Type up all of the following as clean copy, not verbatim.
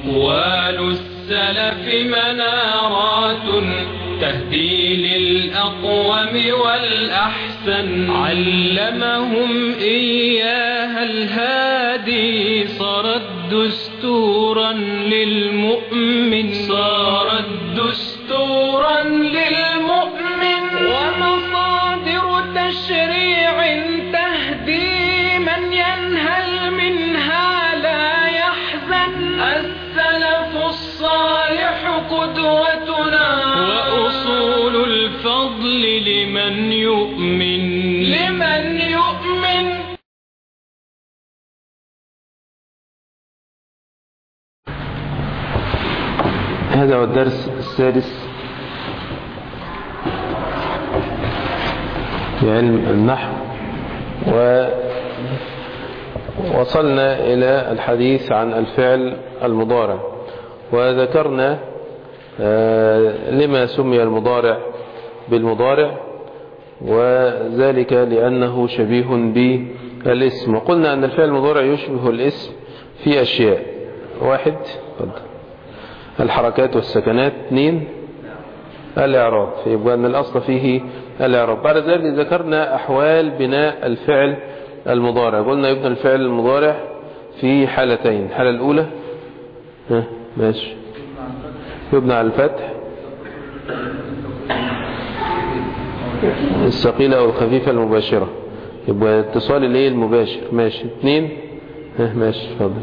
أقوال السلف منارات تهدي للأقوم والأحسن، علمهم إياها الهادي، صارت دستورا للمؤمن، صارت دستورا للمؤمن، ومصادر تشريع تهدي من ينهل منها لا يحزن. السلف الصالح قدوتنا، وأصول الفضل لمن يؤمن، لمن يؤمن. هذا هو الدرس السادس في علم النحو، ووصلنا إلى الحديث عن الفعل المضارع، وذكرنا لما سمي المضارع بالمضارع، وذلك لأنه شبيه بالاسم. وقلنا أن الفعل المضارع يشبه الاسم في أشياء: 1 الحركات والسكنات، 2 الإعراب، فيبقى أن الأصل فيه الإعراب. بعد ذلك ذكرنا أحوال بناء الفعل المضارع. قلنا يبنى الفعل المضارع في حالتين: الحالة الأولى ماشي يبنى على الفتح الثقيلة أو الخفيفة المباشرة، يبقى اتصال الايه المباشر. ماشي. 2 ماشي اتفضل.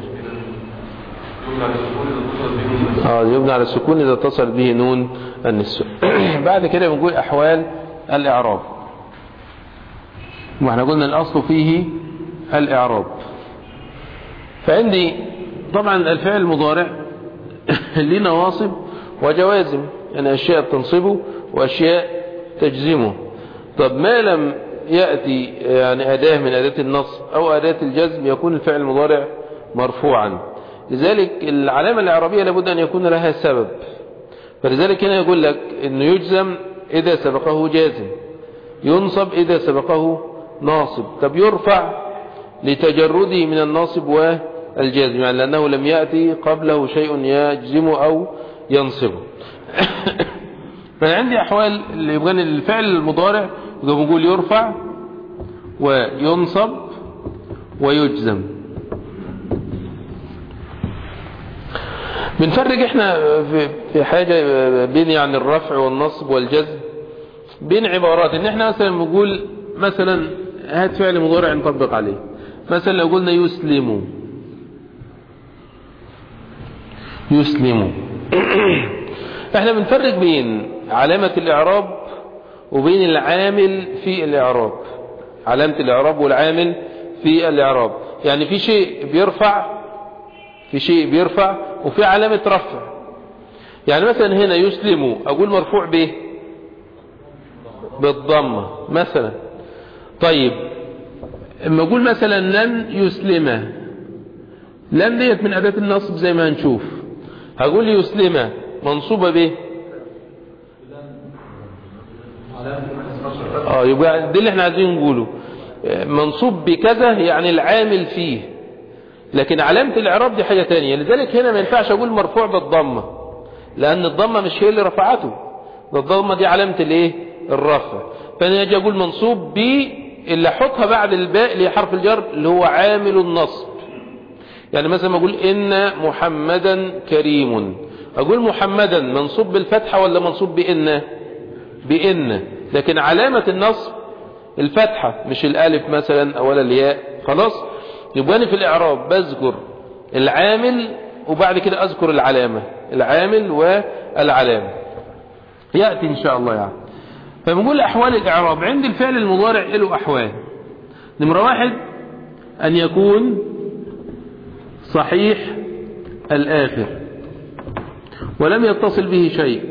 يبنى على السكون إذا اتصل به نون النسوة. بعد كده بنقول أحوال الإعراب، واحنا قلنا الأصل فيه الإعراب. فعندي طبعا الفعل المضارع ليه نواصب وجوازم، يعني أشياء تنصبه وأشياء تجزمه. طب ما لم يأتي يعني أداة من أداة النصب أو أداة الجزم يكون الفعل المضارع مرفوعا. لذلك العلامة الإعرابية لابد أن يكون لها سبب، فلذلك هنا يقول لك أنه يجزم إذا سبقه جازم، ينصب إذا سبقه ناصب. طب يرفع لتجرده من الناصب والجازم، يعني لأنه لم يأتي قبله شيء يجزمه أو ينصبه. فعندي أحوال اللي يبقى الفعل المضارع بنقول يرفع وينصب ويجزم. بنفرق احنا في حاجة بين يعني الرفع والنصب والجزم بين عبارات، ان احنا مثلا بنقول مثلا هات فعل مضارع نطبق عليه. مثلا لو قلنا يسلم، يسلم احنا بنفرق بين علامة الإعراب وبين العامل في الإعراب. علامة الإعراب والعامل في الإعراب، يعني في شيء بيرفع، في شيء بيرفع وفي علامة رفع. يعني مثلا هنا يسلم أقول مرفوع به بالضمة مثلا. طيب اما أقول مثلا لن يسلم، لن ديت من أداة النصب زي ما هنشوف. هقول يسلم منصوبة به يبقى دي اللي احنا عايزين نقوله، منصوب بكذا يعني العامل فيه، لكن علامة الإعراب دي حاجة تانية. لذلك هنا ما ينفعش أقول مرفوع بالضمة، لأن الضمة مش هي اللي رفعته، الضمة دي علامة الايه الرفع. فأنا أجي أقول منصوب ب اللي أحطها بعد الباء اللي هي حرف الجر اللي هو عامل النصب. يعني مثلا أقول إن محمدا كريم، أقول محمدا منصوب بالفتحة ولا منصوب بإن؟ بإن، لكن علامة النصب الفتحة مش الألف مثلا ولا الياء. خلاص، يبقى أنا في الإعراب بذكر العامل وبعد كده أذكر العلامة، العامل والعلامة يأتي إن شاء الله يعني. فبنقول أحوال الإعراب عند الفعل المضارع له أحوال. نمرة 1 أن يكون صحيح الآخر ولم يتصل به شيء،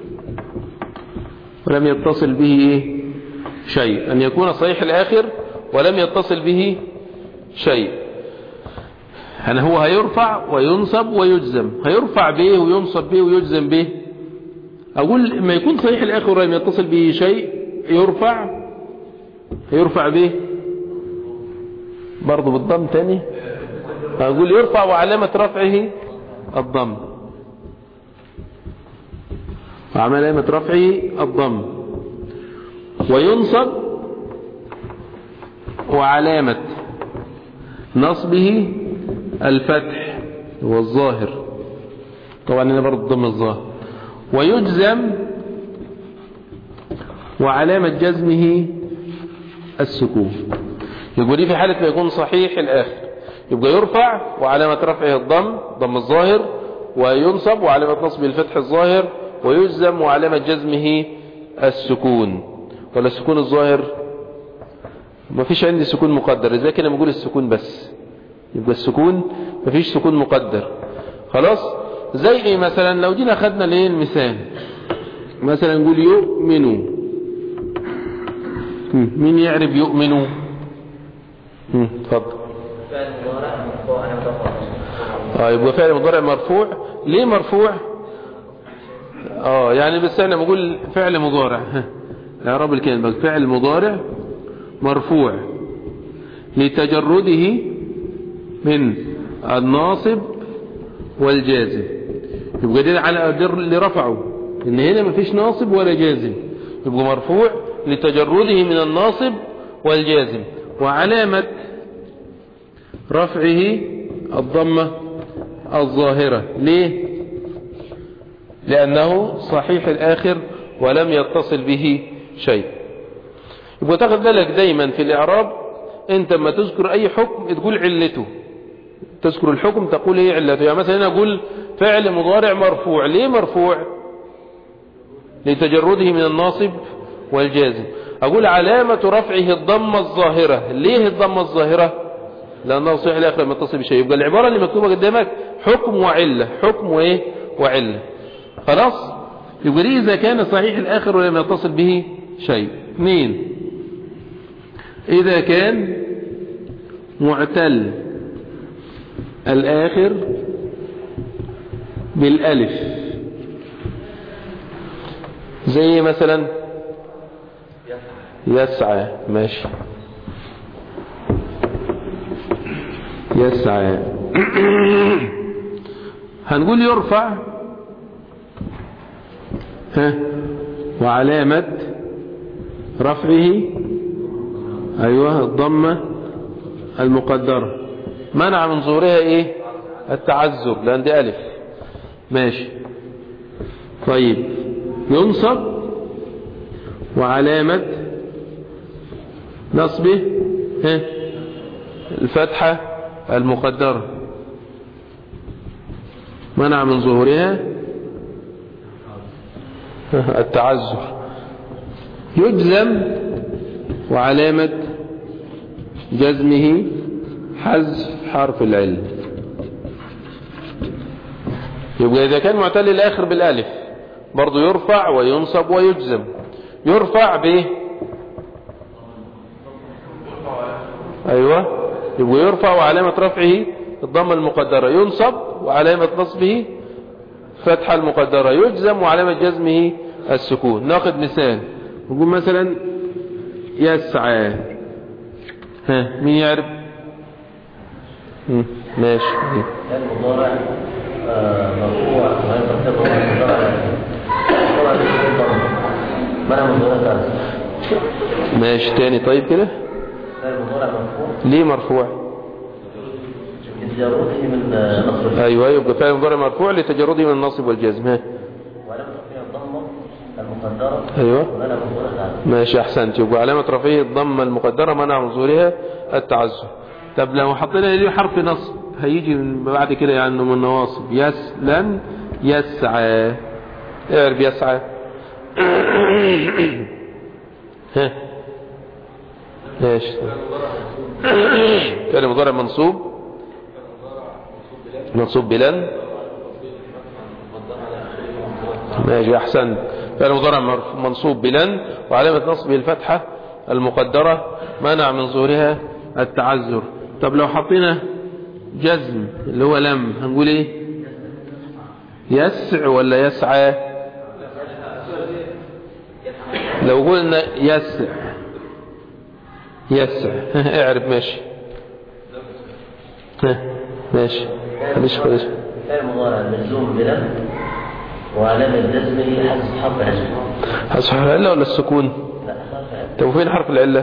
ولم يتصل به شيء. أن يكون صحيح الآخر ولم يتصل به شيء، يعني هو هيرفع وينصب ويجزم، هيرفع به وينصب به ويجزم به. أقول ما يكون صحيح الآخر ولم يتصل به شيء يرفع به برضو بالضم تاني. أقول يرفع وعلامة رفعه الضم. وعلامة رفعه الضم. وينصب وعلامة نصبه الفتح هو الظاهر، طبعا هنا برضه الضم الظاهر. ويجزم وعلامة جزمه السكون. يبقى دي في حالة ما يكون صحيح الآخر، يبقى يرفع وعلامة رفعه الضم ضم الظاهر، وينصب وعلامة نصبه الفتح الظاهر، ويجزم وعلامة جزمه السكون. ولا السكون الظاهر؟ ما فيش عندي سكون مقدر، إذا كنا بنقول السكون بس يبقى السكون ما فيش سكون مقدر. خلاص. زي ايه مثلا؟ لو جينا خدنا ليه المثال مثلا نقول يؤمنوا. مين يعرف يؤمنوا؟ اتفضل. يبقى فعل مضارع مرفوع. ليه مرفوع؟ يعني بس احنا بنقول فعل مضارع. اعراب الكلمه فعل مضارع مرفوع لتجرده من الناصب والجازم. يبقى دي على اللي رفعه ان هنا مفيش ناصب ولا جازم، يبقى مرفوع لتجرده من الناصب والجازم. وعلامة رفعه الضمة الظاهرة. ليه؟ لأنه صحيح الآخر ولم يتصل به شيء. يبقى تاخد بالك دايما في الإعراب، انت لما تذكر أي حكم تقول علته، تذكر الحكم تقول ايه علته. يعني مثلا هنا اقول فعل مضارع مرفوع. ليه مرفوع؟ لتجرده من الناصب والجازم. اقول علامة رفعه الضمة الظاهرة. ليه الضمة الظاهرة؟ لأنه صحيح الآخر لم يتصل بشيء. يبقى العبارة اللي مكتوبة قدامك حكم وعلة، حكم وايه وعلة. خلاص. يبقى ليه إذا كان صحيح الآخر ولم يتصل به شيء. 2 إذا كان معتل الآخر بالألف. زي مثلا يسعى. ماشي يسعى. هنقول يرفع وعلامة رفعه الضمة المقدرة، منع من ظهورها ايه؟ التعذر، لان دي الف. ماشي. طيب ينصب وعلامة نصبه الفتحة المقدرة، منع من ظهورها التعذر. يجزم وعلامة جزمه حذف حرف العلة. يبقى إذا كان معتل الآخر بالألف برضو يرفع وينصب ويجزم. يرفع به أيوة، يبقى يرفع وعلامة رفعه الضمة المقدرة. ينصب وعلامة نصبه فتحة المقدرة. يجزم وعلامة جزمه السكون. ناخذ مثال نقول مثلا يسعى. مين يعرف؟ ماشي. المضارع مرفوع وينتصب المضارع ماشي. تاني طيب كده. المضارع مرفوع. ليه مرفوع؟ لتجرده من النصب. ايوه، يبقى فعل المضارع مرفوع لتجرده من النصب والجزم. ولم ترفع الضمه المقدره. ايوه ماشي احسنت. يبقى علامة رفعه الضمة المقدرة منع من ظهورها التعذر. طب لو حطينا ليه حرف نصب هيجي من بعد كده يعني من النواصب. يسلم يسعى. اعرف يسعى. ماشي. كان مضارع منصوب بلن. ماشي احسنت. فعل مضارع منصوب بلن وعلامة نصبه الفتحة المقدرة منع من ظهورها التعذر. طب لو حطينا جزم اللي هو لم هنقول ايه؟ يسع ولا يسعى؟ لو قلنا يسع اعرف. ماشي ماشي. خليش فعل مضارع مجزوم بلم وعلامة جزمه حذف حرف عله. حذف حرف العلة ولا السكون؟ لا حرف عله. طب وفين حرف العلة؟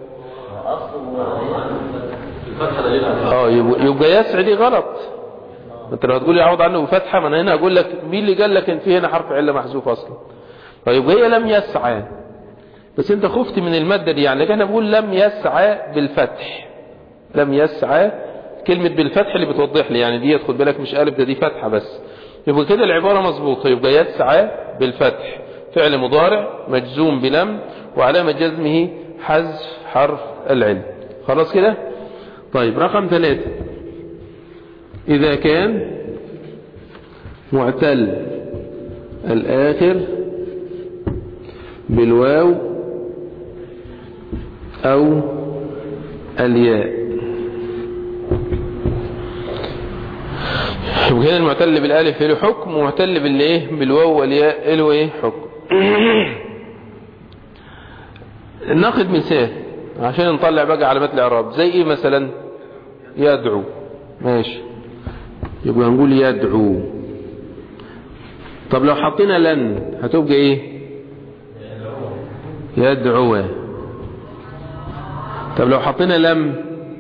يبقى يسعى دي غلط. انت لو هتقول لي اعوض عنه بفتحه، ما انا هنا اقول لك مين اللي قال لك ان في هنا حرف عله محذوف اصلا؟ فيبقى هي لم يسعى، بس انت خفت من الماده دي. يعني احنا بنقول لم يسعى بالفتح، لم يسعى كلمه بالفتح اللي بتوضح لي يعني دي خد بالك مش الف، ده دي فتحه بس. يبقى كده العباره مظبوطه، يبقى يسعى بالفتح فعل مضارع مجزوم بلم وعلامه جزمه حذف حرف العله. خلاص كده. طيب رقم 3، إذا كان معتل الآخر بالواو أو الياء. وكان المعتل بالالف له حكم، ومعتل بالايه بالواو والياء له ايه حكم. ناخد مثال عشان نطلع بقى علامات الاعراب. زي ايه مثلا؟ يدعو. ماشي، يبقى نقول يدعو. طب لو حطينا لن هتبقى ايه؟ يدعو. طب لو حطينا لم؟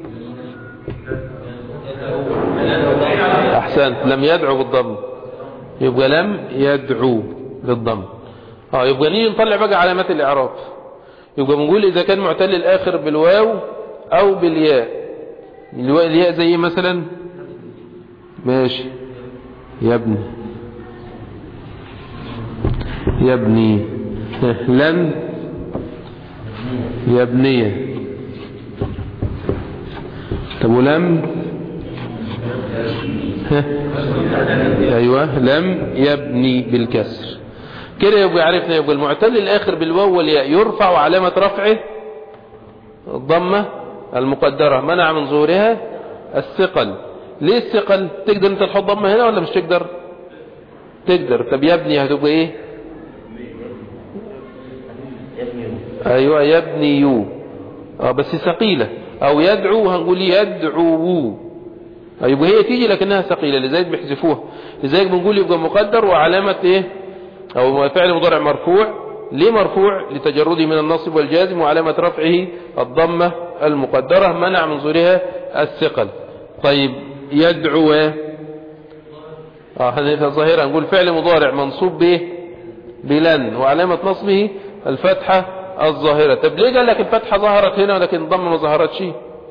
احسنت، لم يدعو بالضم، يبقى لم يدعو بالضم. يبقى نيجي نطلع بقى علامات الاعراب. يبقى بنقول اذا كان معتل الاخر بالواو او بالياء. الياء زي مثلا ماشي يبني، يبني. لن يبني. طب ولم؟ ايوه لم يبني بالكسر. كده يبقى عرفنا. يبقى المعتل الاخر بالواو والياء يرفع وعلامة رفعه الضمة المقدرة منع من ظهورها الثقل. ليه الثقل؟ تقدر انت تحط ضمة هنا ولا مش تقدر؟ تقدر. طب يبني هتبقى ايه؟ ايوه يبني يو. بس ثقيلة. او يدعو هنقول يدعو. يبقى هي تيجي لكنها ثقيلة لذلك بيحذفوها. لذلك بنقول يبقى مقدر وعلامة ايه؟ او فعل مضارع مرفوع. ليه مرفوع؟ لتجرده من النصب والجازم، وعلامة رفعه الضمة المقدرة منع من ظهورها الثقل. طيب يدعو هذه الظاهرة نقول فعل مضارع منصوب به بلن وعلامة نصبه الفتحة الظاهرة. طب ليه قال لك الفتحة ظهرت هنا ولكن الضمة ما ظهرتش؟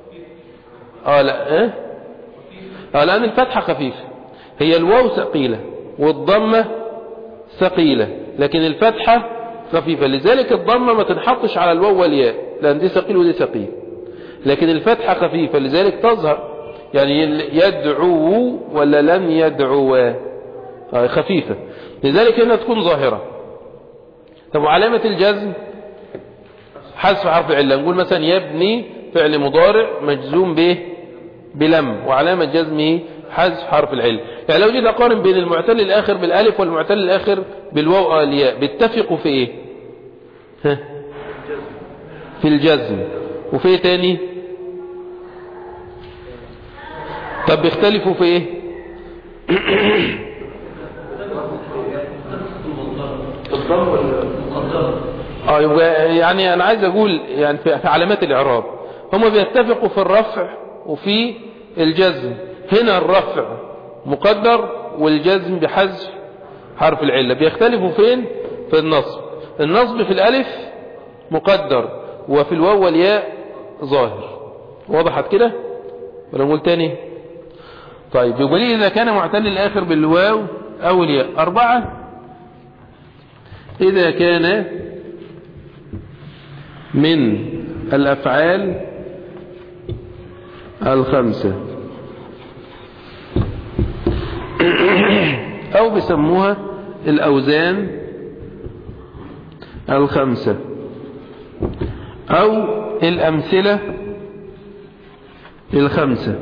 لا لأن الفتحة خفيفة. هي الواو ثقيلة والضمة ثقيلة، لكن الفتحة خفيفة. لذلك الضمة ما تنحطش على الواو والياء لأن دي ثقيل ودي ثقيل، لكن الفتحة خفيفة لذلك تظهر. يعني يدعو ولا لم يدعو خفيفة، لذلك هنا تكون ظاهرة. طب وعلامة الجزم حذف حرف العلة. نقول مثلا يبني فعل مضارع مجزوم به بلم وعلامة جزمه حذف حرف العلة. يعني لو جيت اقارن بين المعتل الاخر بالالف والمعتل الاخر بالواو او الياء بيتفقوا في ايه؟ في الجزم. وفي ايه تاني؟ طب بيختلفوا في ايه؟ يبقى يعني انا عايز اقول يعني في علامات الاعراب هم بيتفقوا في الرفع وفي الجزم. هنا الرفع مقدر والجزم بحذف حرف العلة. بيختلفوا فين؟ في النصب. النصب في الالف مقدر وفي الواو والياء ظاهر. وضحت كده ولا نقول تاني؟ طيب يقول لي اذا كان معتل الاخر بالواو او الياء. 4 اذا كان من الافعال الخمسة او بيسموها الاوزان الخمسة او الامثلة الخمسة.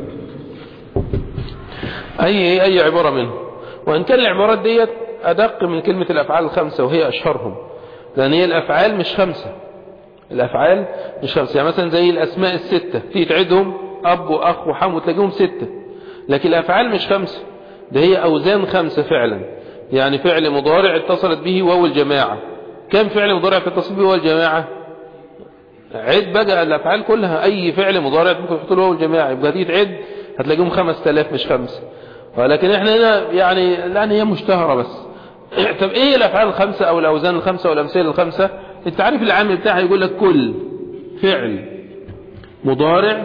اي عبارة منهم. وان كان العبارات ديت ادق من كلمة الافعال الخمسة وهي اشهرهم، لان هي الافعال مش خمسة. الافعال مش خمسة. يعني مثلا زي الاسماء الستة تيجي تعدهم اب واخ وحم وتلاقيهم 6، لكن الافعال مش 5، ده هي اوزان 5 فعلا. يعني فعل مضارع اتصلت به واو الجماعة. كم فعل مضارع اتصل به واو الجماعة؟ عد بقى الأفعال كلها، أي فعل مضارع ممكن تحط له واو الجماعة، يبقى دي تعد هتلاقيهم 5000 مش 5. ولكن احنا هنا يعني لأن هي مشتهرة بس. طب ايه الأفعال الخمسة أو الأوزان الخمسة والأمثلة الخمسة؟ التعريف العام بتاعها يقول لك كل فعل مضارع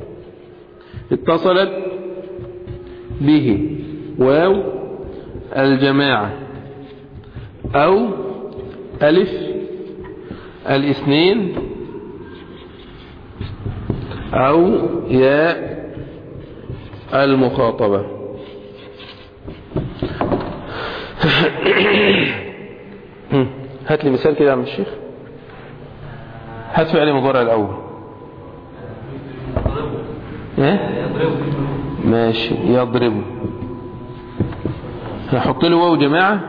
اتصلت به واو الجماعة أو ألف الاثنين أو ياء المخاطبة. هات لي مثال كده يا عم الشيخ. هات فعل مضارع الأول. ماشي، يضرب. هحط له واو جماعة.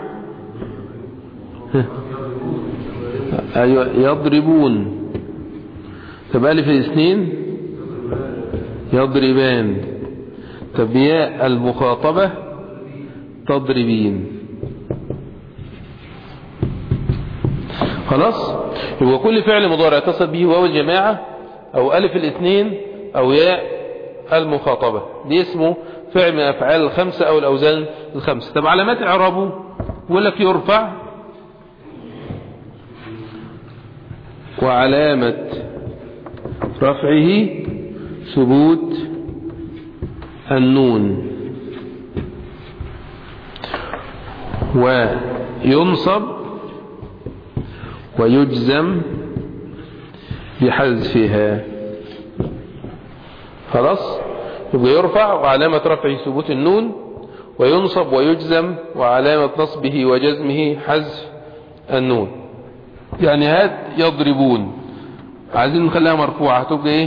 أيوة، يضربون. طب ألف الاثنين يضربان. طب ياء المخاطبة تضربين. خلاص، يبقى كل فعل مضارع اتصل به واو الجماعة أو ألف الاثنين أو ياء المخاطبة دي اسمه فعل من الأفعال الخمسة أو الأوزان الخمسة. طب علامات إعرابه يقول لك يرفع، وعلامة رفعه ثبوت النون، وينصب ويجزم بحذفها. خلاص، يبقى يرفع وعلامة رفعه ثبوت النون، وينصب ويجزم وعلامة نصبه وجزمه حذف النون. يعني هات يضربون، عايزين نخليها مرفوعة هتبقى ايه؟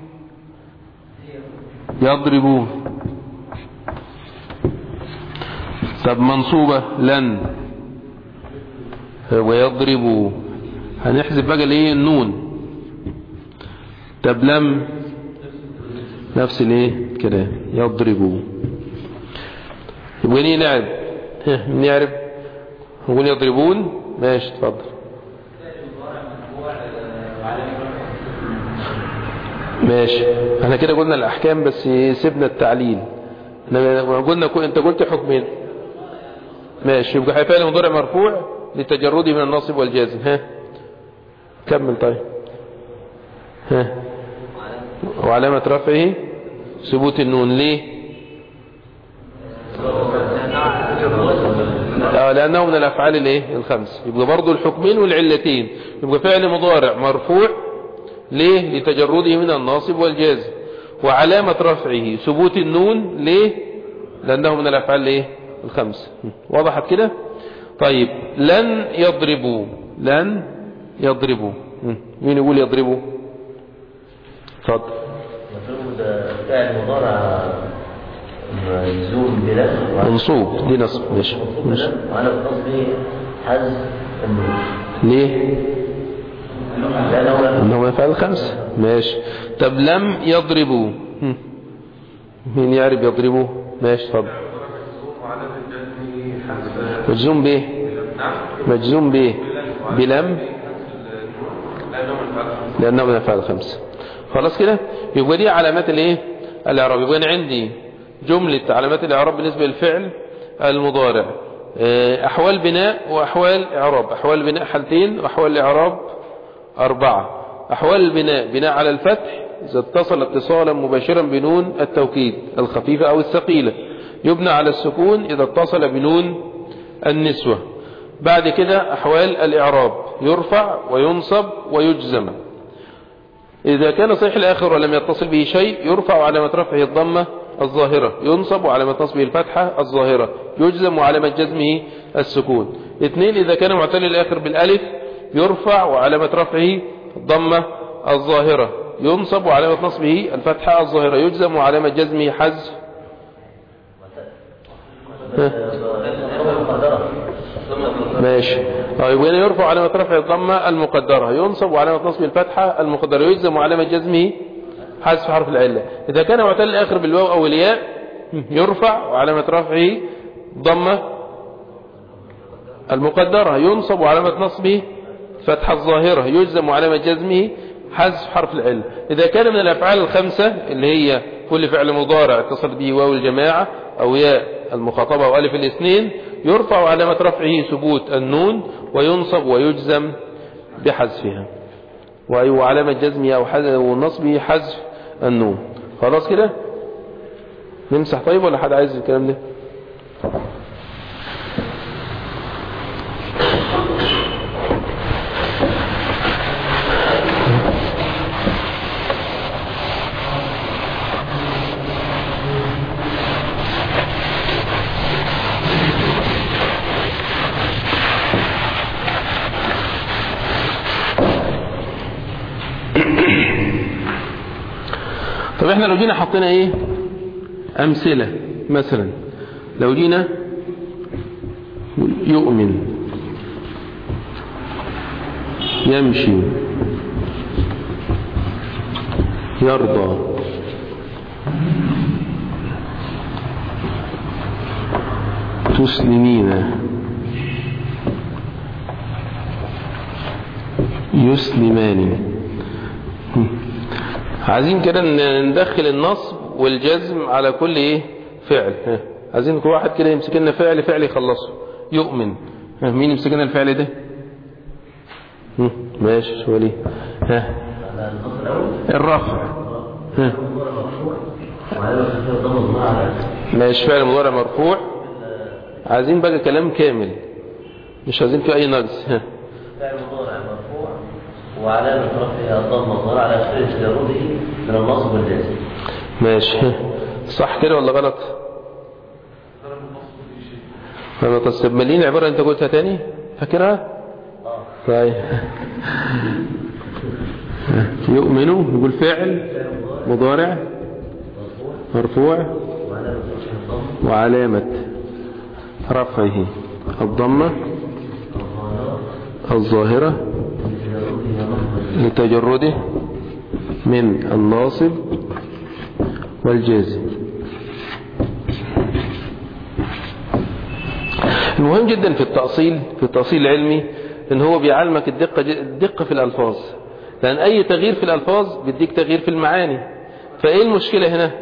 يضربون. طب منصوبة لن ويضربوا، هنحذف بقى الايه؟ النون. طب لم نفس الايه كده يضربوا. يبقى نيجي نعرف، نعرف نقول يضربون. ماشي اتفضل. ماشي، احنا كده قلنا الاحكام بس سيبنا التعليل. قلنا انت قلت حكمين. ماشي، يبقى فعل مضارع مرفوع لتجرده من الناصب والجازم. ها كمل. طيب ها، وعلامة رفعه ثبوت النون. ليه؟ لأنه من الأفعال الايه؟ الخمس. يبقى برضو الحكمين والعلتين. يبقى فعل مضارع مرفوع ليه؟ لتجرده من الناصب والجازم. وعلامة رفعه ثبوت النون. ليه؟ لأنه من الأفعال الايه؟ الخمس. وضحت كده؟ طيب لن يضربوا. لن يضربوا، مين يقول يضربوا؟ اتفضل. يضربوا ده فعل مضارع مجزوم بلن منصوب، دي نصب. ماشي، وعلى قصدي حذف النون. ليه؟ لأنه من الأفعال الخمس. ماشي. طب لم يضربوا، مين يعرف يضربوا؟ ماشي اتفضل. مجزوم به. مجزوم به بلم لأنه من الأفعال الخمسة. خلاص كده، يبقى دي علامات الايه؟ الإعراب. يبقى أنا عندي جملة علامات الإعراب بالنسبة للفعل المضارع. أحوال بناء وأحوال إعراب. أحوال بناء حالتين، وأحوال الإعراب 4. أحوال البناء: بناء على الفتح إذا اتصل اتصالا مباشرا بنون التوكيد الخفيفة أو الثقيلة. يبنى على السكون إذا اتصل بنون النسوة. بعد كده أحوال الإعراب: يرفع وينصب ويجزم. إذا كان صحيح الآخر ولم يتصل به شيء يرفع وعلامة رفعه الضمة الظاهرة، ينصب وعلامة نصبه الفتحة الظاهرة، يجزم وعلامة جزمه السكون. 2. إذا كان معتل الآخر بالألف يرفع وعلامة رفعه الضمة الظاهرة، ينصب وعلامة نصبه الفتحة الظاهرة، يجزم وعلامة جزمه حذف. ماشي. يبقى يرفع علامة رفع الضمة المقدرة، ينصب وعلامة نصبه الفتحة المقدرة، يجزم وعلامة جزمه حذف حرف العلة. إذا كان معتل الآخر بالواو أو الياء يرفع وعلامة رفعه ضمة المقدرة ينصب وعلامة نصبه فتحة الظاهرة، يجزم وعلامة جزمه حذف حرف العلة. إذا كان من الأفعال الخمسة اللي هي كل فعل مضارع اتصل به واو الجماعة أو ياء المخاطبة أو ألف الاثنين يرفع علامة رفعه ثبوت النون وينصب ويجزم بحذفها، وعلامة جزمه أو نصبه حذف النون. خلاص كده نمسح طيب ولا حد عايز الكلام ده؟ طب احنا لو جينا حطينا ايه امثلة، مثلا لو جينا يؤمن، يمشي، يرضى، تسلمين، يسلمان. عايزين كده ندخل النصب والجزم على كل ايه فعل. عايزين كل واحد كده يمسك لنا فعل يخلصه. يؤمن، مين يمسك لنا الفعل ده؟ ماشي شو ليه؟ الرفع. ماشي، فعل مضارع مرفوع. عايزين بقى كلام كامل، مش عايزين فيه اي نقص. فعل مضارع مرفوع وعلامة رفعه الضمة الظاهرة على آخره تجرده من النصب والجزم. ماشي، صح كده ولا غلط؟ فما تستبملين عبارة انت قلتها تاني فاكرها؟ طيب يؤمنوا يقول فعل مضارع مرفوع وعلامة رفعه الضمة الظاهرة لتجرده من الناصب والجازم. المهم جدا في التأصيل العلمي ان هو بيعلمك الدقة في الألفاظ، لأن أي تغيير في الألفاظ بيديك تغيير في المعاني. فإيه المشكلة هنا؟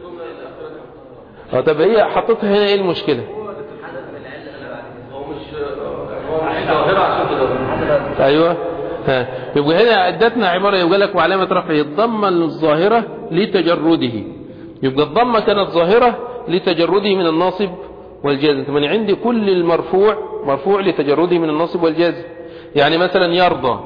طب هي حطتها هنا، إيه المشكلة؟ أيوة، يبقى هنا أدتنا عبارة يقول لك وعلامة رفعه الضمة الظاهرة لتجرده، يبقى الضمة كانت ظاهرة لتجرده من الناصب والجازم. طبعا عندي كل المرفوع مرفوع لتجرده من الناصب والجازم. يعني مثلا يرضى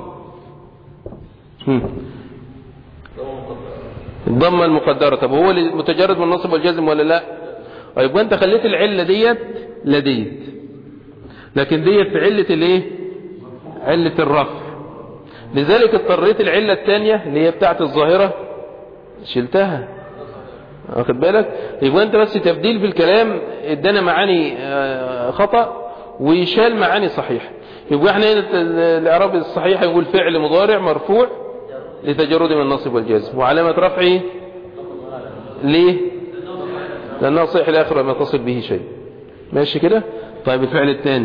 الضمة المقدرة، طب هو متجرد من الناصب والجازم ولا لا؟ يبقى انت خليت العلة ديت لديت، لكن ديت في علة الايه؟ علة الرفع. لذلك اضطريت العلة الثانية اللي هي بتاعت الظاهرة شلتها، واخد بالك؟ يبقى انت بس تبديل في الكلام ادانا معاني خطأ ويشال معاني صحيح. يبقى احنا هنا الاعراب الصحيح يقول فعل مضارع مرفوع لتجرده من النصب والجزم وعلامة رفعه ليه؟ لأنه صحيح الآخر وما يتصل به شيء. ماشي كده؟ طيب الفعل الثاني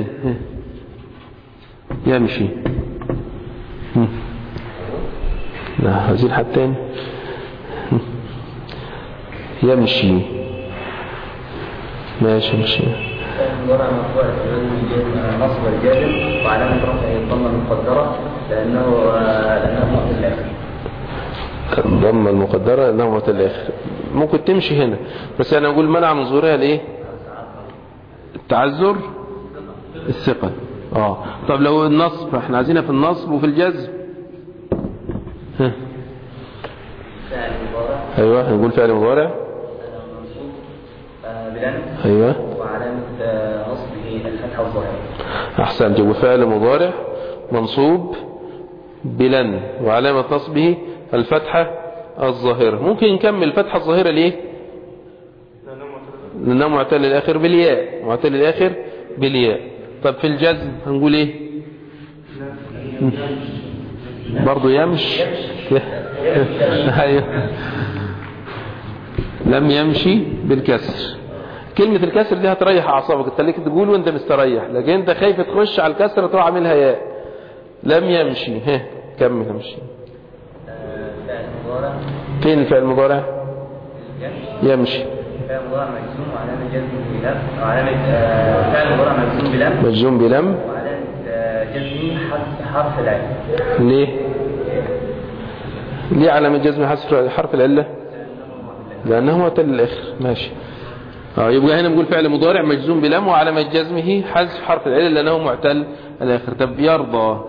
يمشي، لا عايزين حد تاني. يمشي، ماشي يمشي. المضارع مرفوع من النصب والجازم وعلامة رفعه الضمة المقدرة لأنه مؤتل الآخر. الضمة المقدرة لأنه مؤتل الآخر ممكن تمشي هنا، بس أنا أقول منع من ظهورها لإيه؟ التعذر، الثقل. طب لو النصب احنا عايزينها في النصب وفي الجزم. فعل مضارع. ايوه نقول فعل مضارع منصوب بلن. ايوه، وعلامة نصبه الفتحة الظاهرة. احسنت، يبقى فعل مضارع منصوب بلن وعلامة نصبه الفتحة الظاهرة. ممكن نكمل الفتحة الظاهرة ليه؟ لأنه معتل الآخر بالياء، معتل الآخر بالياء. طب في الجزم هنقول ايه؟ برضو يمشي. لم يمشي بالكسر. كلمة الكسر دي هتريح أعصابك، تخليك تقول وانت مستريح، لكن انت خايف تخش على الكسر تروح عاملها ياء. لم يمشي. كمل. امشي. فعل مضارع. فين الفعل المضارع؟ يمشي. فعل مضارع مجزوم وعلامة جزمه بلم، فعل مضارع مجزوم بلم. مجزوم بلم. وعلامة جزمه حذف حرف العلة. ليه علامة جزم حذف حرف العلة؟ لأنه معتل الآخر. ماشي. يبقى هنا نقول فعل مضارع مجزوم بلم وعلامة جزمه حذف حرف العلة لأنه معتل الآخر. طب يرضى.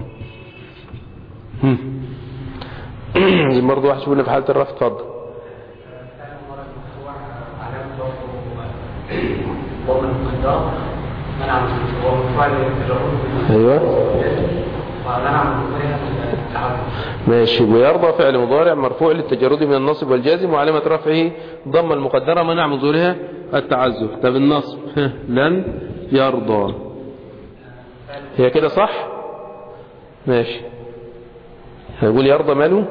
زي برضه واحد شوفنا في حالة الرفض. اتفضل. ايوه ماشي. ويرضى فعل مضارع مرفوع للتجرد من النصب والجازم وعلامة رفعه ضم المقدرة منع من ظهورها التعذر. طب النصب لن يرضى. هي كده صح؟ ماشي. هنقول يرضى ماله؟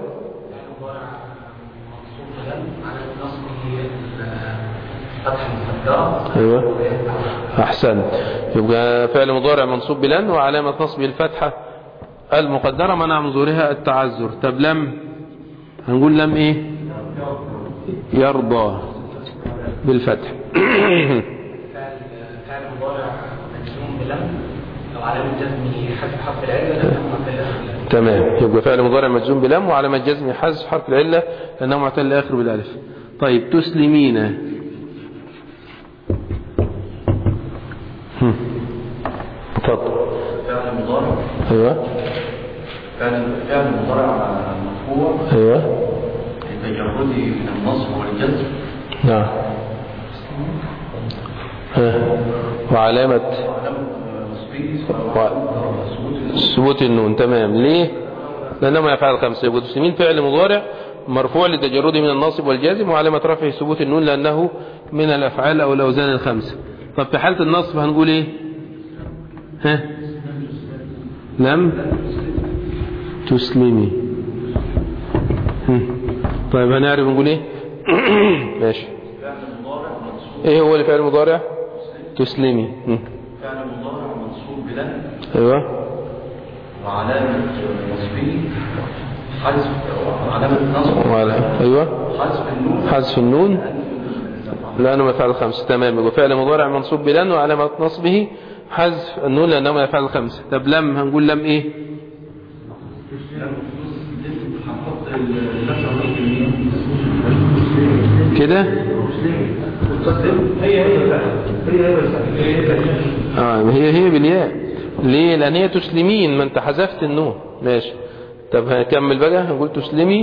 ايوه احسن. يبقى فعل مضارع منصوب بلن وعلامة نصبه الفتحة المقدرة منع من ظهورها التعذر. طب لم هنقول لم ايه؟ يرضى بالفتح. فعل مضارع مجزوم بلم وعلامة جزمه حذف حرف العلة. تمام. يبقى فعل مضارع مجزوم بلم وعلامة جزمه حذف حرف العلة لأنه معتل الآخر بالألف. طيب تسلمين. اتفضل. فعل مضارع. ايوه. فعل مضارع مرفوع. ايوه. لتجرده من النصب والجزم. نعم. وعلامة ثبوت النون. تمام. ليه؟ لأنه ما يفعل خمسة. يبقى تسلمين فعل مضارع مرفوع لتجرده من النصب والجازم وعلامة رفعه ثبوت النون لأنه من الأفعال أو الأوزان الخمسة. طب في حالة النصب هنقول ايه؟ لم تسلمي. طيب هنعرف نقول ايه؟ ماشي. ايه هو الفعل المضارع؟ تسلمي. فعل مضارع منصوب بلن. ايوه. وعلامة نصبه حذف علامة نصب. ايوه حذف النون لأنه مفعل خمسة. تمام. يبقى فعل مضارع منصوب بلن وعلامة نصبه حذف النون لأنه مفعل خمسة. طب لم هنقول لم ايه؟ كده هي بالياء. ليه؟ لأن هي تسلمين ما انت حذفت النون. ماشي. طب هنكمل بقى. هنقول تسلمي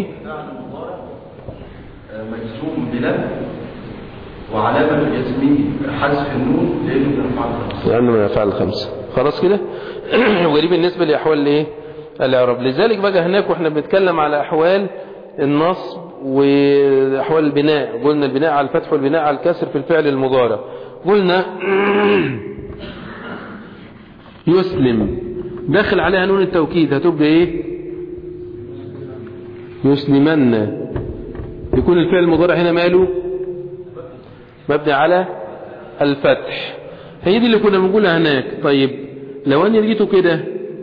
مجزوم بلن وعلامة جزمه حذف النون لأنه من الأفعال الخمسة. خلاص كده. ودي بالنسبة لأحوال الايه؟ الإعراب. لذلك بقى هناك واحنا بنتكلم على أحوال النصب وأحوال البناء، قلنا البناء على الفتح والبناء على الكسر في الفعل المضارع. قلنا يسلم داخل عليها نون التوكيد هتبقى ايه؟ يسلمن. يكون الفعل المضارع هنا ماله؟ مبني على الفتح. هي دي اللي كنا بنقولها هناك. طيب لو أنا لقيته كده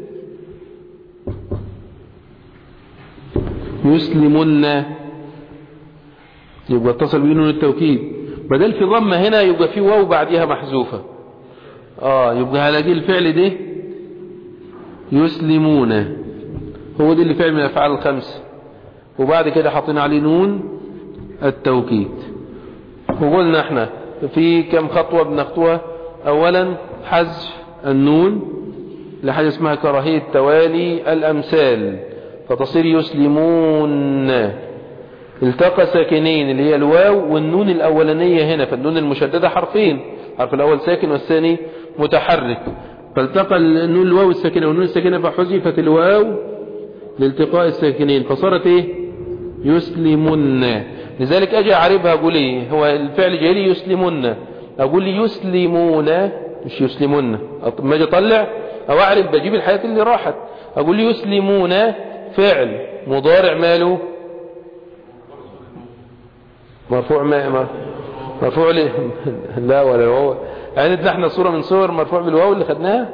يسلمن يبقى اتصل بيه نون التوكيد. بدل في ضمة هنا يبقى في واو بعدها محذوفة. يبقى هلاقي الفعل ده يسلمون هو دي اللي فعل من الأفعال الخمسة. وبعد كده حطينا عليه نون التوكيد. وقلنا احنا في كم خطوة بنخطوها. اولا حذف النون لحاجة اسمها كراهية توالي الامثال فتصير يسلمون. التقى ساكنين اللي هي الواو والنون الاولانية هنا، فالنون المشددة حرفين، حرف الاول ساكن والثاني متحرك، فالتقى النون الواو الساكنة والنون الساكنة فحذفت الواو لالتقاء الساكنين فصارت ايه؟ يسلمون. لذلك اجي اعربها اقول ايه؟ هو الفعل جاي لي يسلمون، اقول لي يسلمون مش يسلمون. ما اجي اطلع او اعرف بجيب الحياة اللي راحت، اقول لي يسلمون فعل مضارع ماله مرفوع مرفوع لا ولا الواو. عندنا احنا صورة من صور مرفوع بالواو اللي خدناها.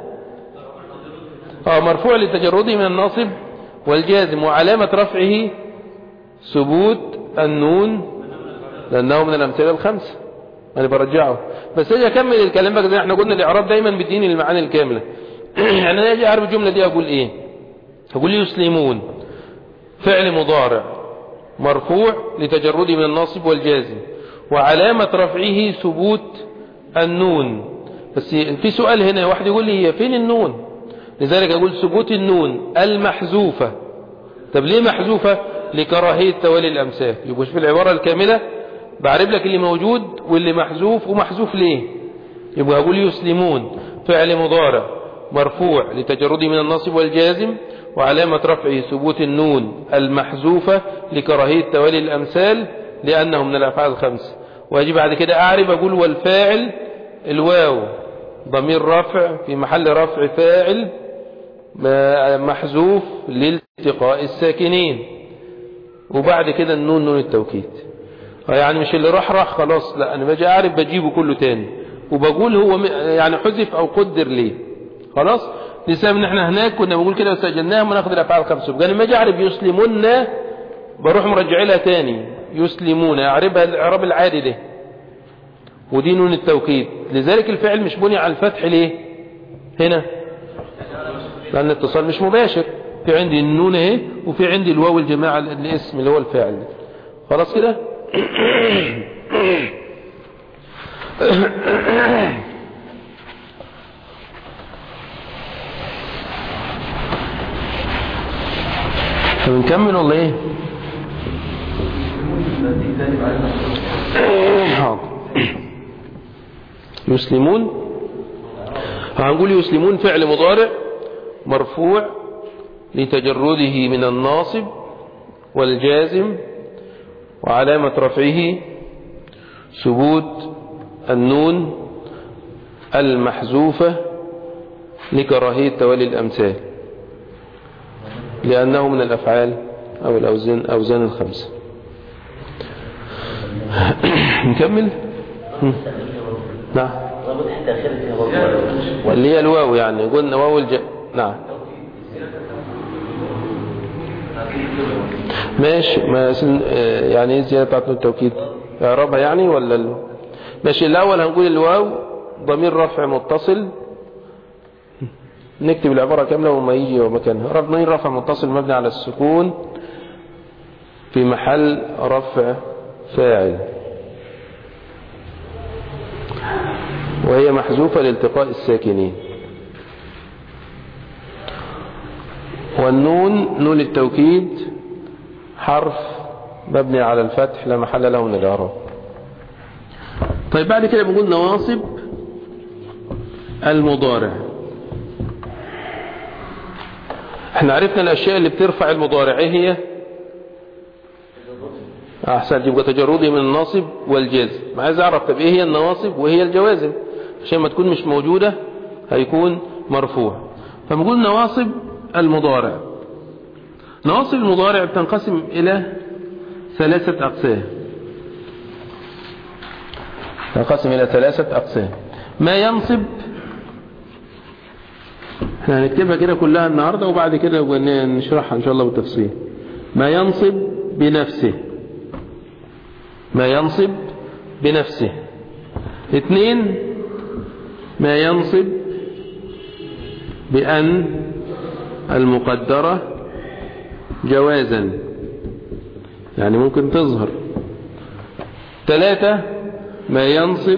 مرفوع لتجرده من الناصب والجازم وعلامة رفعه ثبوت النون لأنه من الأمثلة الخمسة. أنا برجعه بس اجي اكمل الكلام بقى. زي احنا قلنا الإعراب دايما بيديني المعاني الكاملة. يعني انا اجي اعرف الجملة دي اقول ايه؟ اقول يسلمون فعل مضارع مرفوع لتجرده من الناصب والجازم وعلامة رفعه ثبوت النون. بس في سؤال هنا، واحد يقول لي هي فين النون؟ لذلك اقول ثبوت النون المحذوفة. طب ليه محذوفة؟ لكراهية توالي الامثال. يبقى في العبارة الكاملة بعرف لك اللي موجود واللي محذوف، ومحذوف ليه. يبقى اقول يسلمون فعل مضارع مرفوع لتجرده من الناصب والجازم وعلامة رفعه ثبوت النون المحذوفة لكراهية توالي الامثال لانه من الافعال الخمسة. واجي بعد كده اعرف اقول والفاعل الواو ضمير رفع في محل رفع فاعل محذوف لالتقاء الساكنين. وبعد كده النون نون التوكيد. يعني مش اللي راح خلاص، لا انا باجي اعرف بجيبه كله تاني وبقول هو يعني حذف او قدر ليه. خلاص لسبب ان احنا هناك كنا بنقول كده وسجلناها ما ناخد الافعال الخمسه. يبقى لما اجي اعرف يسلمون بروح مرجع لها تاني يسلمون اعربها الاعراب العادي ده ودي نون التوكيد. لذلك الفعل مش بني على الفتح ليه هنا؟ لان الاتصال مش مباشر. في عندي النون اهي وفي عندي الواو الجماعه الاسم اللي هو الفاعل ده. خلاص كده. نكمل ولا ايه؟ يسلمون هنقول يسلمون فعل مضارع مرفوع لتجرده من الناصب والجازم وعلامة رفعه ثبوت النون المحذوفة لكراهية توالي الأمثال لأنه من الأفعال أو الأوزان الخمسة. نكمل. نعم واللي هي الواو يعني قلنا واو نعم ماشي. ما يعني ايه زيادة بتاعت التوكيد اعرابها يعني ولا ماشي. الاول هنقول الواو ضمير رفع متصل. نكتب العبارة كاملة وما يجي ومكانها. ضمير رفع متصل مبني على السكون في محل رفع فاعل وهي محذوفة لالتقاء الساكنين. والنون نون التوكيد حرف مبني على الفتح لا محل له من الإعراب. طيب بعد كده بنقول نواصب المضارع. احنا عرفنا الأشياء اللي بترفع المضارع ايه هي؟ احسن يبقى تجرده من الناصب والجازم. ما عايز اعرف طب ايه هي النواصب وايه هي الجوازم عشان ما تكون مش موجودة هيكون مرفوع. فبنقول نواصب المضارع. نواصب المضارع بتنقسم الى 3 اقسام. تنقسم الى 3 اقسام. ما ينصب احنا هنكتبها كده كلها النهاردة وبعد كده نشرحها ان شاء الله بالتفصيل. ما ينصب بنفسه. ما ينصب بنفسه. 2 ما ينصب بأن المقدرة جوازا يعني ممكن تظهر. 3 ما ينصب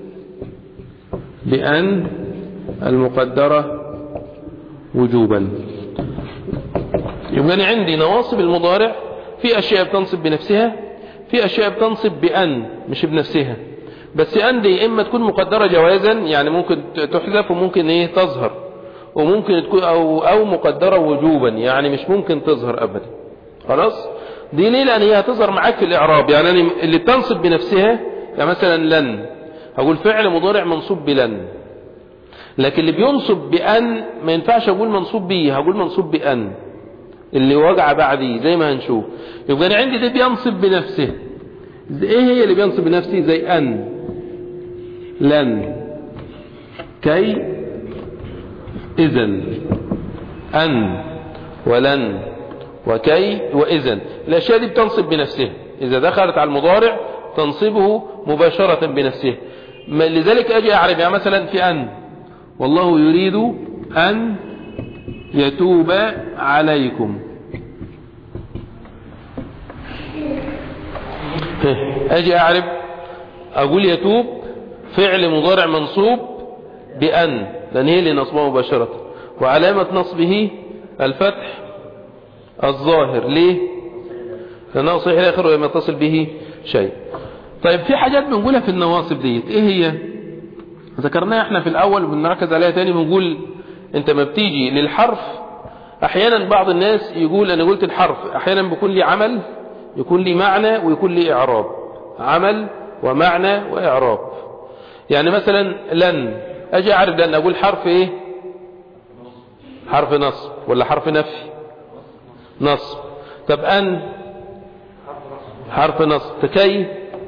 بأن المقدرة وجوبا. يبقى أنا عندي نواصب المضارع في أشياء بتنصب بنفسها في أشياء بتنصب بأن مش بنفسها. بس أن دي إما تكون مقدرة جوازا يعني ممكن تحذف وممكن ايه تظهر وممكن تكون أو مقدرة وجوبا يعني مش ممكن تظهر أبدا. خلاص دي ليه؟ لأن هي هتظهر معاك في الإعراب. يعني اللي بتنصب بنفسها يعني مثلا لن هقول فعل مضارع منصوب بلن. لكن اللي بينصب بأن ما ينفعش أقول منصوب بيه هقول منصوب بأن اللي وجع بعديه زي ما هنشوف. يبقى أنا عندي ده بينصب بنفسه ايه هي اللي بينصب بنفسه؟ زي ان، لن، كي، اذن. ان ولن وكي واذن، الاشياء دي بتنصب بنفسها، اذا دخلت على المضارع تنصبه مباشرة بنفسها. لذلك اجي اعرف يعني مثلا في ان، والله يريد ان يتوب عليكم، اجي اعرف اقول يتوب فعل مضارع منصوب بأن، لأن هي اللي نصبه مباشرة، وعلامة نصبه الفتح الظاهر. ليه؟ لأنه صحيح الآخر ولم يتصل به شيء. طيب في حاجات بنقولها في النواصب ديت، ايه هي؟ ذكرناها احنا في الأول وبنركز عليها تاني. بنقول انت ما بتيجي للحرف، احيانا بعض الناس يقول انا قلت الحرف، احيانا بيكون لي عمل، يكون لي معنى، ويكون لي اعراب. عمل ومعنى واعراب. يعني مثلا لن، اجي اعرف لن اقول حرف ايه؟ حرف نصب ولا حرف نفي؟ نصب. طب ان حرف نصب. كي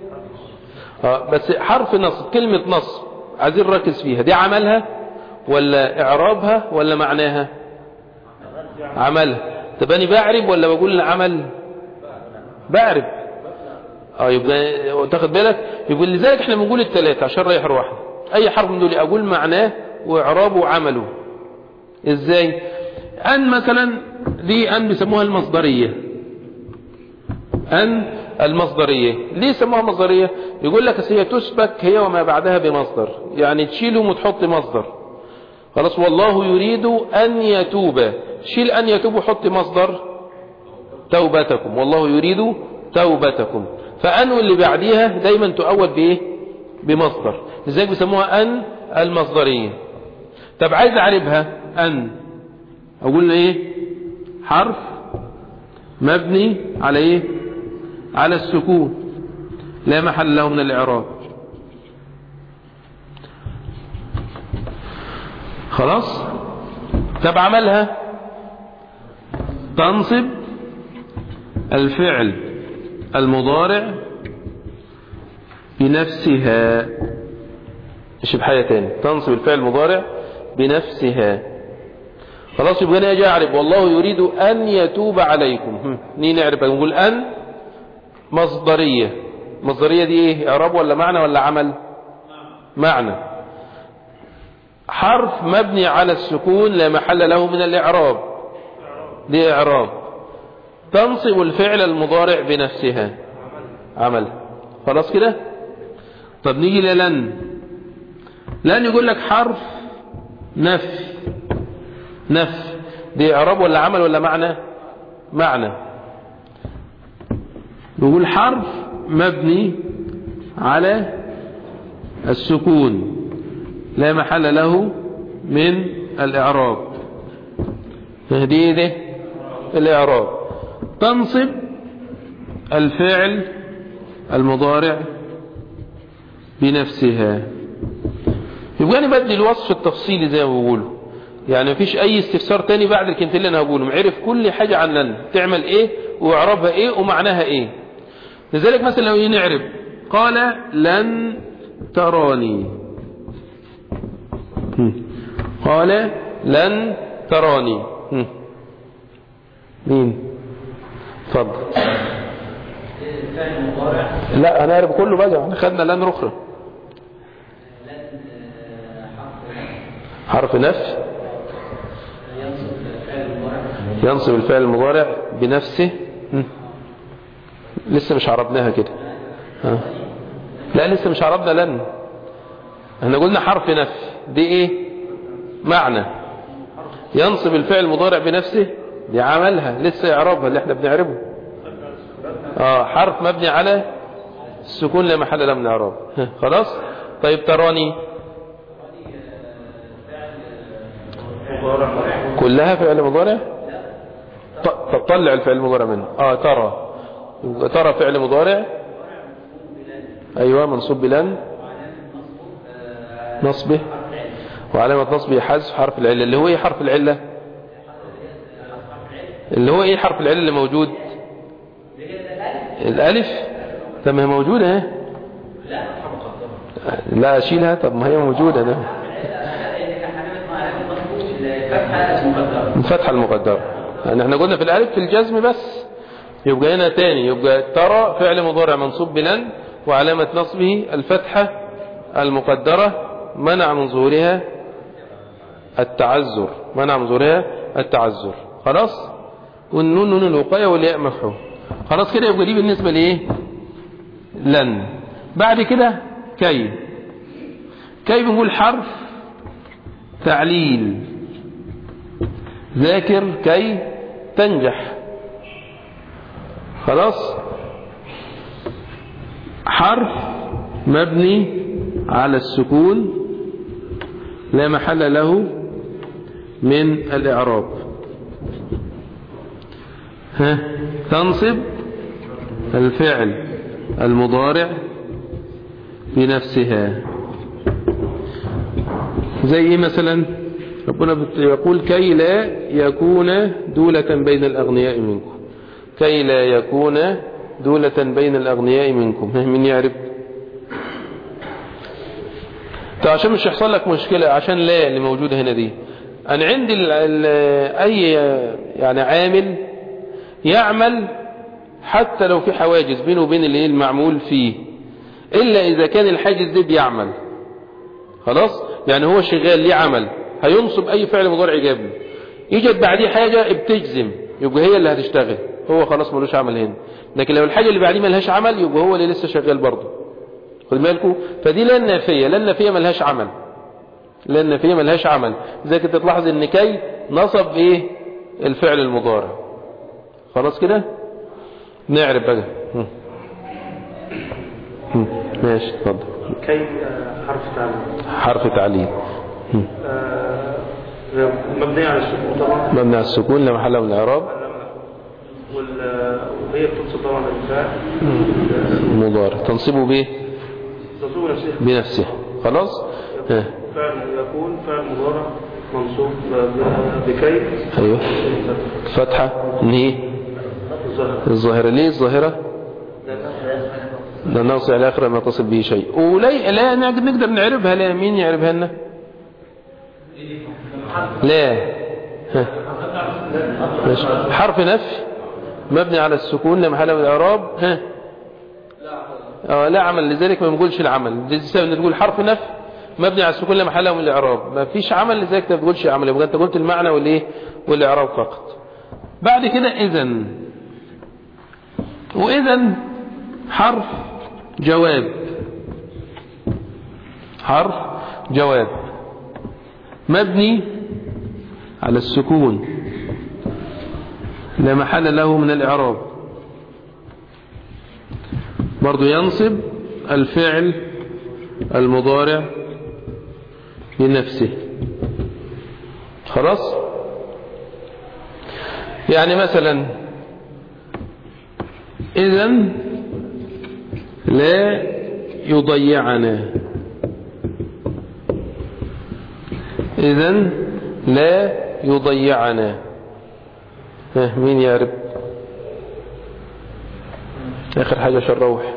بس حرف نصب، كلمة نصب عايزين نركز فيها، دي عملها ولا اعرابها ولا معناها؟ عملها. طب انا بعرب ولا بقول العمل؟ بعرب. يبقى تاخد بالك. يقول لذلك احنا بنقول الثلاثة عشان رايح واحد، اي حرف من دول اقول معناه واعرابه وعمله. ازاي؟ ان مثلا دي ان بيسموها المصدرية. ان المصدرية ليه سموها مصدرية؟ يقول لك هي تسبك هي وما بعدها بمصدر، يعني تشيلهم وتحط مصدر. خلاص، والله يريد ان يتوب، شيل ان يتوب وحط مصدر توبتكم، والله يريد توبتكم. فأن اللي بعديها دايما تؤول بإيه؟ بمصدر، لذلك بيسموها أن المصدرية. طب عايز أعربها أن، أقول إيه؟ حرف مبني على إيه؟ على السكون، لا محل له من الإعراب. خلاص. طب عملها تنصب الفعل المضارع بنفسها، مش بحاجة تاني، تنصب الفعل المضارع بنفسها. خلاص، يبقى انا اجي اعرف والله يريد ان يتوب عليكم. نيجي نعرف، نقول ان مصدرية. مصدرية دي ايه؟ اعراب ولا معنى ولا عمل؟ معنى. حرف مبني على السكون لا محل له من الاعراب، دي اعراب. تنصب الفعل المضارع بنفسها، عمل. خلاص كده. طب نيجي للن. لن يقول لك حرف نفي. نفي دي اعراب ولا عمل ولا معنى؟ معنى. نقول حرف مبني على السكون لا محل له من الاعراب، دي الاعراب. تنصب الفعل المضارع بنفسها. يبقى انا بدي الوصف التفصيلي زي ما بقوله، يعني مفيش اي استفسار تاني بعد الكلمتين اللي انا هقولهم. عرف كل حاجة عن لن تعمل ايه واعرابها ايه ومعناها ايه. لذلك مثلا لو نعرف قال لن تراني، قال لن تراني، مين؟ اتفضل. الفعل المضارع لا انا اعرف كله بقى، احنا خدنا لن اخرى. حرف نفي ينصب الفعل المضارع بنفسه. لسه مش عربناها كده. لا لسه مش عربنا لن. احنا قلنا حرف نفي دي ايه؟ معنى. ينصب الفعل المضارع بنفسه دي عملها، لسه يعربها اللي احنا بنعربه. حرف مبني على السكون لا محل له من الاعراب. خلاص. طيب تراني كلها فعل مضارع. تطلع الفعل المضارع منه. ترى. ترى فعل مضارع، ايوه، منصوب بلن، نصبه وعلامة نصبه حذف حرف العلة. اللي هو ايه حرف العلة؟ اللي هو ايه حرف العلة اللي موجود؟ الالف. طب ما هي موجودة اهي. لا اشيلها. طب ما هي موجودة ده الفتحة المقدرة. يعني احنا قلنا في الالف في الجزم بس. يبقى هنا تاني يبقى ترى فعل مضارع منصوب بلن وعلامة نصبه الفتحة المقدرة منع من ظهورها التعذر. منع من ظهورها التعذر. خلاص. والنون نون الوقاية والياء مفعول. خلاص كده. يبقى دي بالنسبة لإيه؟ لن. بعد كده كي. كي بنقول حرف تعليل. ذاكر كي تنجح. خلاص. حرف مبني على السكون لا محل له من الإعراب. تنصب الفعل المضارع بنفسها. زي مثلا ربنا يقول كي لا يكون دولة بين الأغنياء منكم. كي لا يكون دولة بين الأغنياء منكم. من يعرف؟ عشان مش يحصل لك مشكلة. عشان لا اللي موجودة هنا دي أنا عندي أي يعني عامل يعمل حتى لو في حواجز بينه وبين اللي المعمول فيه إلا إذا كان الحاجز ده بيعمل. خلاص. يعني هو شغال ليه عمل هينصب أي فعل مضارع إيجابي. يجد بعديه حاجة بتجزم يبقى هي اللي هتشتغل. هو خلاص ملوش عمل هنا. لكن لو الحاجة اللي بعديه ملهاش عمل يبقى هو اللي لسه شغال برضه. خد بالكم. فدي لا النافية. لا النافية ملهاش عمل. لا النافية ملهاش عمل. زي كده تلاحظ ان كي نصب ايه الفعل المضارع. خلاص كده. نعرف بقى. ماشي اتفضل. كي حرف تعليل. حرف تعليل. مبني على السكون طبعا. مبني على السكون لا محل من الإعراب. وهي بتنصب طبعا الفعل مضارع. تنصبه بايه؟ تنصبه بنفسه. خلاص. فعل يكون فعل مضارع منصوب بكي. ايوه. فتحة نيه الظاهرة. ليه الظاهرة؟ لا نوصي على آخر ما تصل به شيء. لا نقدر نعرفها. لا مين يعرفها لنا؟ لا. حرف نفي مبني على السكون لا محل من الإعراب. لا عمل. لذلك ما بنقولش العمل. لذلك تقول حرف نفي مبني على السكون لا محل من الإعراب. ما فيش عمل. لذلك ما بتقولش عمل. يبقى انت قلت المعنى والايه والإعراب فقط. بعد كده إذن. وإذن حرف جواب. حرف جواب مبني على السكون لا محل له من الإعراب. برضو ينصب الفعل المضارع لنفسه. خلاص. يعني مثلا إذن لا يضيعنا. إذن لا يضيعنا. مين يعرف؟ آخر حاجة شروح.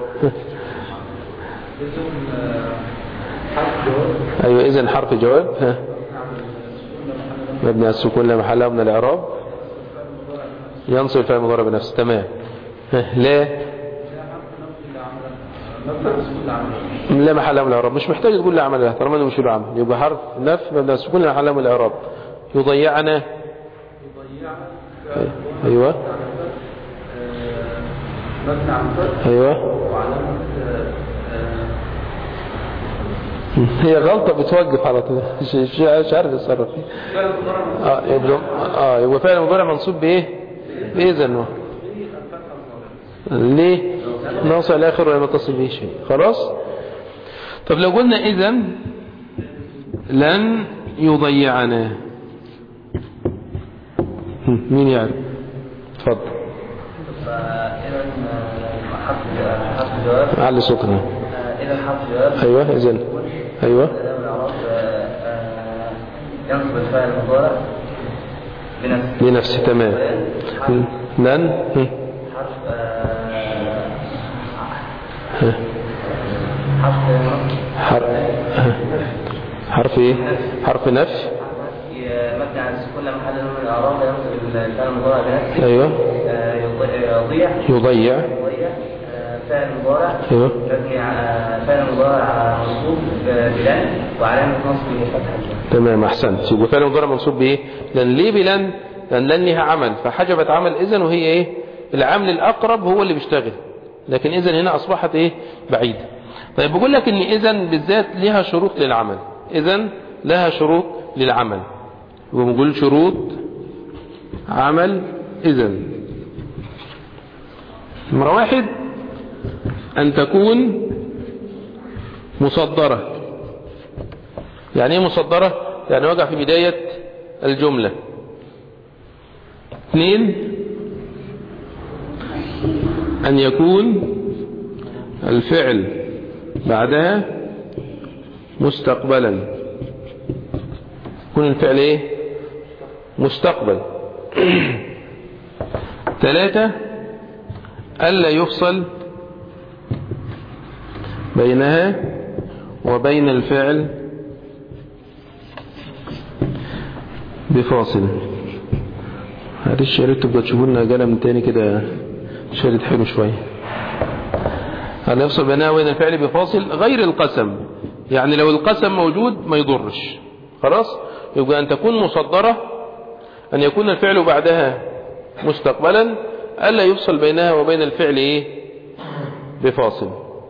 أيوة. إذن حرف جواب مبني على السكون لا محل له من الإعراب. ينصب الفعل المضارع بنفسه. تمام. لا لا محل له من الإعراب. مش محتاج تقول لا عمل له طالما انه مش له عمل. يبقى حرف نفي مبني على السكون لا محل له من الإعراب. يضيعنا. ايوه. ايوه. هي غلطة بتوقف على طول. مش عارف اتصرف فيه. يبقى فعل مضارع منصوب بايه؟ باذن. ليه؟ نوصل الاخر ولا نتصل به شيء. خلاص. طب لو قلنا اذن لن يضيعنا. مين يعرف؟ اتفضل. حرف جواب. علي صوتنا. إذا حرف جواب. ايوه. اذن. ايوه. ينصب الفاعل المضارع بنفسه. تمام. لن حرف حرف ايه؟ حرف نفي. مبني على السكون لما حل من الأعراب ينصب الفعل المضارع بنفسه. ايوه. يضيع. فعل مضارع. ايوه. مبني فعل مضارع منصوب بلان وعلامة نصبه فتحة. تمام احسنت. يبقى فعل مضارع منصوب بايه؟ لان ليه بلان؟ لان لن لها عمل فحجبت عمل اذن، وهي ايه؟ العامل الاقرب هو اللي بيشتغل، لكن اذن هنا اصبحت ايه؟ بعيدة. طيب بقول لك ان اذن بالذات لها شروط للعمل. اذن لها شروط للعمل، ونقول شروط عمل اذن. نمرة 1 أن تكون مصدرة. يعني ايه مصدرة؟ يعني وقع في بداية الجملة. 2 أن يكون الفعل بعدها مستقبلا. يكون الفعل ايه؟ مستقبل. 3 ألا يفصل بينها وبين الفعل بفاصل. هذه الشريط تبقى تشوفوا لنا قلم تاني كده، شريط حلو شوية. ألا يفصل بينها وبين الفعل بفاصل غير القسم. يعني لو القسم موجود ما يضرش. خلاص؟ يبقى أن تكون مصدرة، أن يكون الفعل بعدها مستقبلا، ألا يفصل بينها وبين الفعل إيه؟ بفاصل.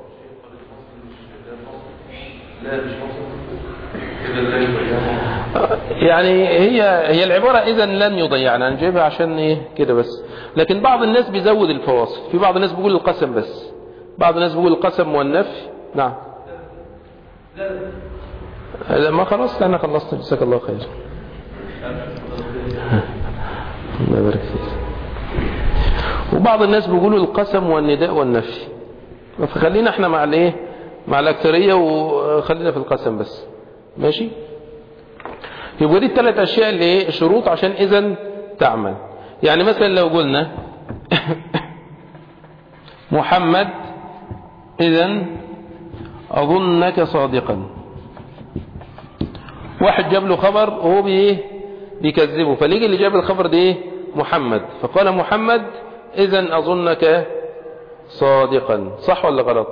يعني هي العبارة إذن لن يضيعنا، نجيبها عشان إيه كده بس. لكن بعض الناس بيزود الفواصل. في بعض الناس بيقول القسم بس، بعض الناس بيقول القسم والنفي. نعم. لا ما خلاص احنا خلصنا، جزاك الله خير. الله يبارك فيك. وبعض الناس بيقولوا القسم والنداء والنفي، فخلينا احنا مع الايه؟ مع الاكثريه، وخلينا في القسم بس. ماشي؟ يبقى دي الثلاث اشياء اللي ايه؟ شروط عشان اذن تعمل. يعني مثلا لو قلنا محمد اذن اظنك صادقا. واحد جاب له خبر وهو بيكذبه، فليجي اللي جاب الخبر ده ايه؟ محمد، فقال محمد اذن اظنك صادقا. صح ولا غلط؟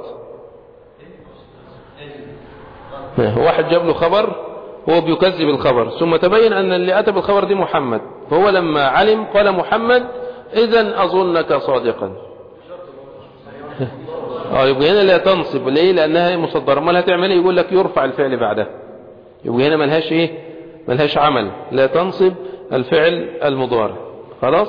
واحد جاب له خبر وهو بيكذب الخبر، ثم تبين ان اللي اتى بالخبر دي محمد، فهو لما علم قال محمد اذن اظنك صادقا. يبقى هنا لا تنصب. ليه؟ لانها مصدره. ما هتعمل ايه؟ يقول لك يرفع الفعل بعدها. يبقى هنا ملهاش ايه؟ ملهاش عمل. لا تنصب الفعل المضارع. خلاص؟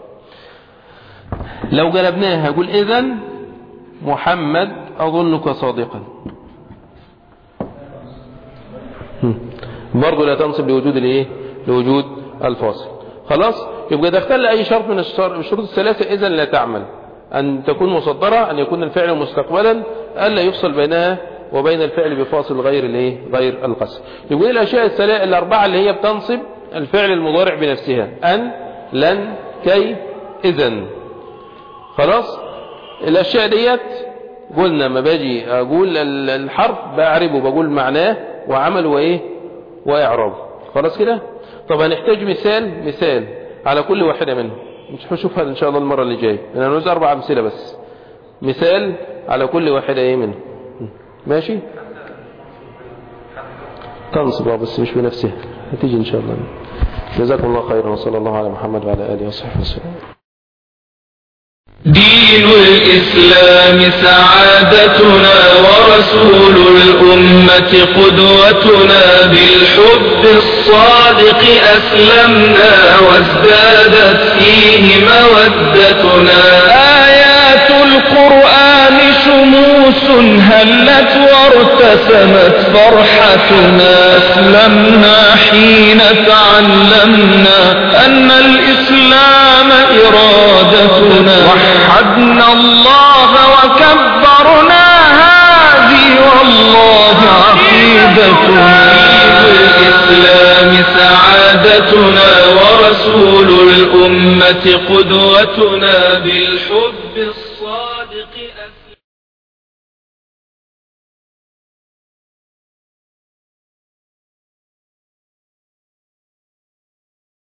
لو قلبناها هقول اذن محمد اظنك صادقا، برضه لا تنصب لوجود الايه؟ لوجود الفاصل. خلاص؟ يبقى ده اختل اي شرط من الشروط الثلاثه اذن لا تعمل. ان تكون مصدره، ان يكون الفعل مستقبلا، الا يفصل بينها وبين الفعل بفاصل غير الايه؟ غير القسم. يقول الاشياء الاربعه اللي هي بتنصب الفعل المضارع بنفسها: ان، لن، كي، اذن. خلاص؟ الاشياء ديت قلنا ما باجي اقول الحرف بعربه، بقول معناه وعمله وايه؟ واعرابه. خلاص كده؟ طب هنحتاج مثال على كل واحده منهم. مش هنشوفها ان شاء الله المره اللي جايه، انا هنوز 4 امثله بس، مثال على كل واحده ايه منهم. ماشي؟ تنصب بس مش بنفسها، هتيجي ان شاء الله. جزاكم الله خيرا، وصلى الله على محمد وعلى اله وصحبه وسلم. دين الإسلام سعادتنا، ورسول الأمة قدوتنا، بالحب الصادق أسلمنا، وازدادت فيه مودتنا. آيات القرآن شموس هلت وارتسمت فرحتنا، أسلمنا حين تعلمنا أن الإسلام إرادتنا، وحدنا الله وكبرنا، هذه والله عقيدتنا. الإسلام سعادتنا، ورسول الأمة قدوتنا، بالحب